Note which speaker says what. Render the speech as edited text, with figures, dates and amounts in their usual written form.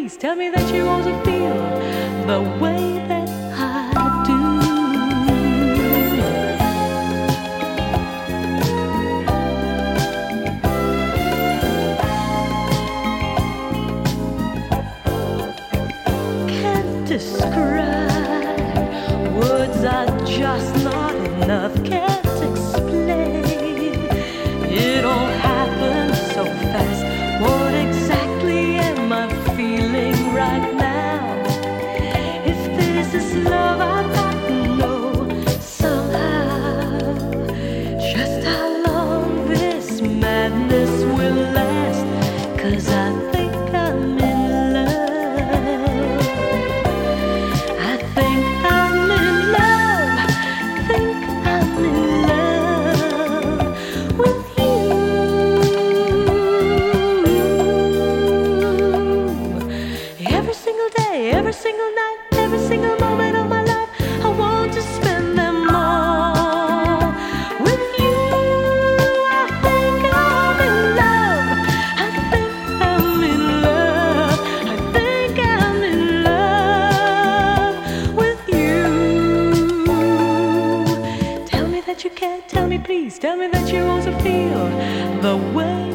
Speaker 1: please tell me that you also feel the way that I do. Can't describe, words are just not enough. Can't explain, it all happened so fast. What exactly am I feeling right now? If this is love, I've got to know somehow just how long this madness will last. 'Cause I think I'm in love. I think I'm in love. Think I'm in love with you. Every single day, every single night, every single moment of my life, I want to spend them all with you. I think I'm in love. I think I'm in love. I think I'm in love with you. Tell me that you care, tell me please, tell me that you also feel the way